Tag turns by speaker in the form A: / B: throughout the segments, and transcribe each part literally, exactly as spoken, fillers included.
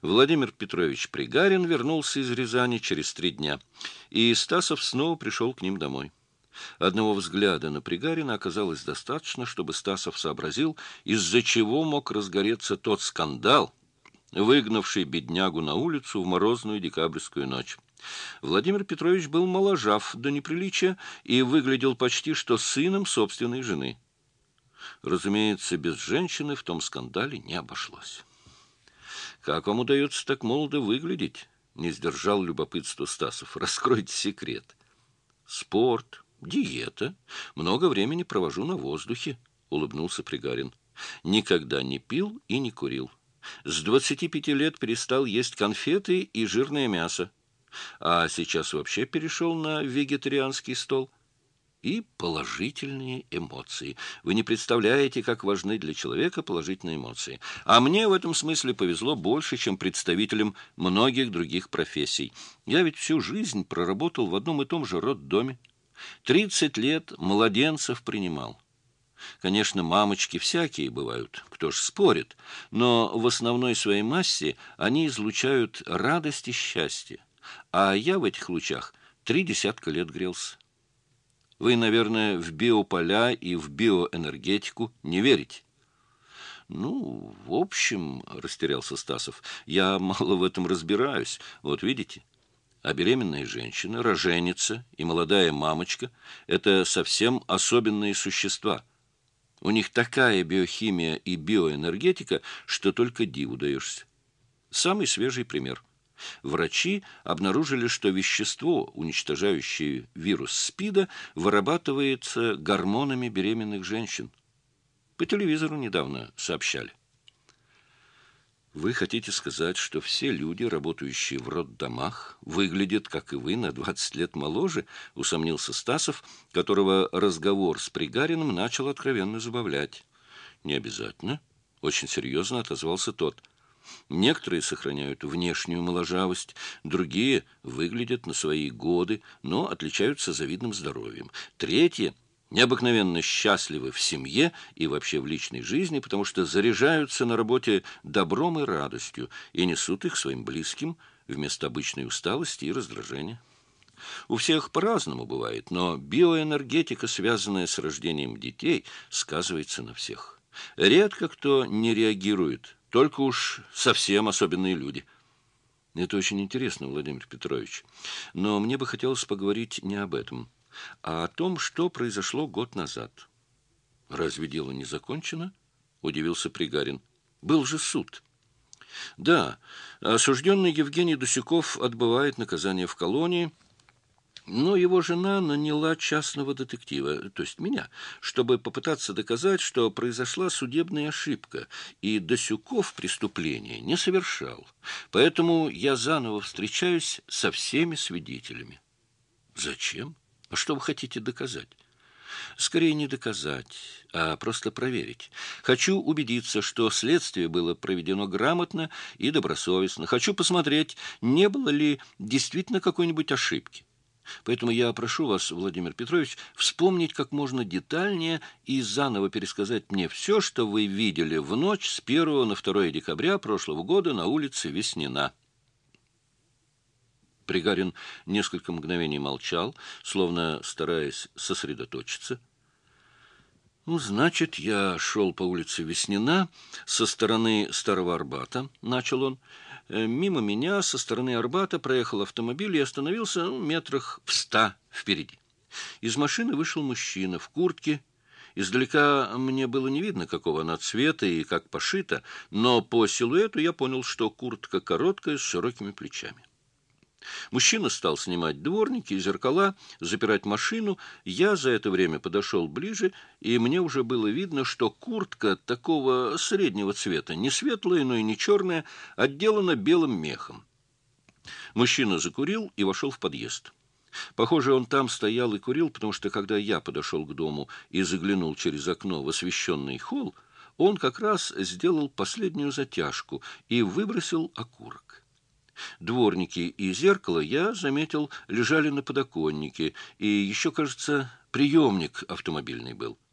A: Владимир Петрович Пригарин вернулся из Рязани через три дня, и Стасов снова пришел к ним домой. Одного взгляда на Пригарина оказалось достаточно, чтобы Стасов сообразил, из-за чего мог разгореться тот скандал, выгнавший беднягу на улицу в морозную декабрьскую ночь. Владимир Петрович был моложав до неприличия и выглядел почти что сыном собственной жены. Разумеется, без женщины в том скандале не обошлось. «Как вам удается так молодо выглядеть?» — не сдержал любопытства Стасов. «Раскройте секрет». «Спорт, диета, много времени провожу на воздухе», — улыбнулся Пригарин. «Никогда не пил и не курил. С двадцати пяти лет перестал есть конфеты и жирное мясо, а сейчас вообще перешел на вегетарианский стол». И положительные эмоции. Вы не представляете, как важны для человека положительные эмоции. А мне в этом смысле повезло больше, чем представителям многих других профессий. Я ведь всю жизнь проработал в одном и том же роддоме. Тридцать лет младенцев принимал. Конечно, мамочки всякие бывают, кто ж спорит, но в основной своей массе они излучают радость и счастье. А я в этих лучах три десятка лет грелся. Вы, наверное, в биополя и в биоэнергетику не верите. Ну, в общем, растерялся Стасов, я мало в этом разбираюсь. Вот видите, а беременная женщина, роженица и молодая мамочка – это совсем особенные существа. У них такая биохимия и биоэнергетика, что только диву даешься. Самый свежий пример. Врачи обнаружили, что вещество, уничтожающее вирус СПИДа, вырабатывается гормонами беременных женщин. По телевизору недавно сообщали. Вы хотите сказать, что все люди, работающие в роддомах, выглядят, как и вы, на двадцать лет моложе, усомнился Стасов, которого разговор с Пригариным начал откровенно забавлять. Не обязательно, очень серьезно отозвался тот. Некоторые сохраняют внешнюю моложавость, другие выглядят на свои годы, но отличаются завидным здоровьем. Третьи необыкновенно счастливы в семье и вообще в личной жизни, потому что заряжаются на работе добром и радостью и несут их своим близким вместо обычной усталости и раздражения. У всех по-разному бывает, но биоэнергетика, связанная с рождением детей, сказывается на всех. Редко кто не реагирует, только уж совсем особенные люди. Это очень интересно, Владимир Петрович. Но мне бы хотелось поговорить не об этом, а о том, что произошло год назад. Разве дело не закончено? Удивился Пригарин. Был же суд. Да, осужденный Евгений Дусюков отбывает наказание в колонии, но его жена наняла частного детектива, то есть меня, чтобы попытаться доказать, что произошла судебная ошибка, и Досюков преступления не совершал. Поэтому я заново встречаюсь со всеми свидетелями. Зачем? А что вы хотите доказать? Скорее не доказать, а просто проверить. Хочу убедиться, что следствие было проведено грамотно и добросовестно. Хочу посмотреть, не было ли действительно какой-нибудь ошибки. Поэтому я прошу вас, Владимир Петрович, вспомнить как можно детальнее и заново пересказать мне все, что вы видели в ночь с первого на второе декабря прошлого года на улице Веснина. Пригарин несколько мгновений молчал, словно стараясь сосредоточиться. «Ну, значит, я шел по улице Веснина со стороны Старого Арбата», — начал он. «Мимо меня со стороны Арбата проехал автомобиль и остановился ну, метрах в ста впереди. Из машины вышел мужчина в куртке. Издалека мне было не видно, какого она цвета и как пошита, но по силуэту я понял, что куртка короткая, с широкими плечами. Мужчина стал снимать дворники и зеркала, запирать машину. Я за это время подошел ближе, и мне уже было видно, что куртка такого среднего цвета, не светлая, но и не черная, отделана белым мехом. Мужчина закурил и вошел в подъезд. Похоже, он там стоял и курил, потому что, когда я подошел к дому и заглянул через окно в освещенный холл, он как раз сделал последнюю затяжку и выбросил окурок. Дворники и зеркало, я заметил, лежали на подоконнике, и еще, кажется, приемник автомобильный был.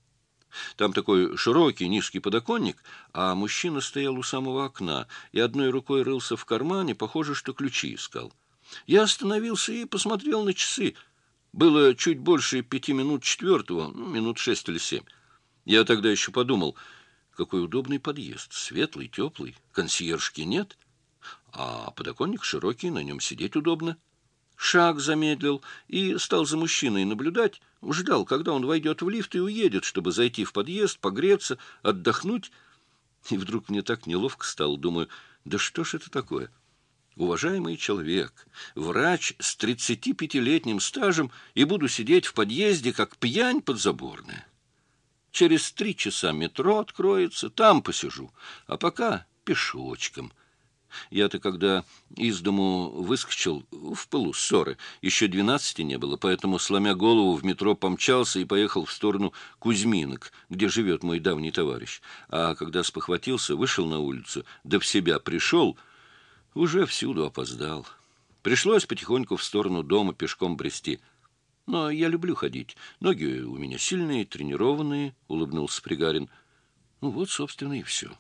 A: Там такой широкий низкий подоконник, а мужчина стоял у самого окна и одной рукой рылся в кармане, похоже, что ключи искал. Я остановился и посмотрел на часы. Было чуть больше пяти минут четвертого, ну, минут шесть или семь. Я тогда еще подумал, какой удобный подъезд, светлый, теплый, консьержки нет, а подоконник широкий, на нем сидеть удобно. Шаг замедлил и стал за мужчиной наблюдать, ждал, когда он войдет в лифт и уедет, чтобы зайти в подъезд, погреться, отдохнуть. И вдруг мне так неловко стало, думаю, да что ж это такое? Уважаемый человек, врач с тридцатипятилетним стажем, и буду сидеть в подъезде, как пьянь подзаборная. Через три часа метро откроется, там посижу, а пока пешочком. Я-то, когда из дому выскочил в пылу ссоры, еще двенадцати не было, поэтому, сломя голову, в метро помчался и поехал в сторону Кузьминок, где живет мой давний товарищ. А когда спохватился, вышел на улицу, да в себя пришел, уже всюду опоздал. Пришлось потихоньку в сторону дома пешком брести. Но я люблю ходить. Ноги у меня сильные, тренированные, — улыбнулся Пригарин. Ну вот, собственно, и все.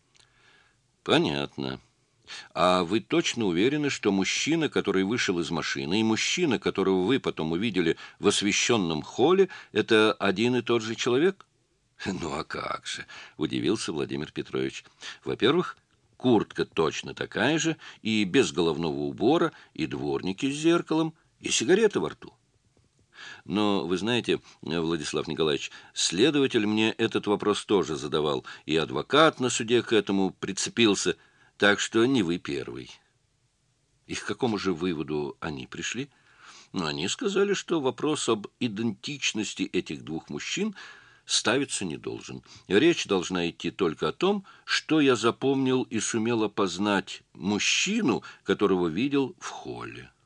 A: Понятно. А вы точно уверены, что мужчина, который вышел из машины, и мужчина, которого вы потом увидели в освещенном холле, это один и тот же человек? Ну а как же, — удивился Владимир Петрович. Во-первых, куртка точно такая же, и без головного убора, и дворники с зеркалом, и сигарета во рту. Но, вы знаете, Владислав Николаевич, следователь мне этот вопрос тоже задавал, и адвокат на суде к этому прицепился, так что не вы первый. И к какому же выводу они пришли? Ну, они сказали, что вопрос об идентичности этих двух мужчин ставиться не должен. Речь должна идти только о том, что я запомнил и сумел опознать мужчину, которого видел в холле.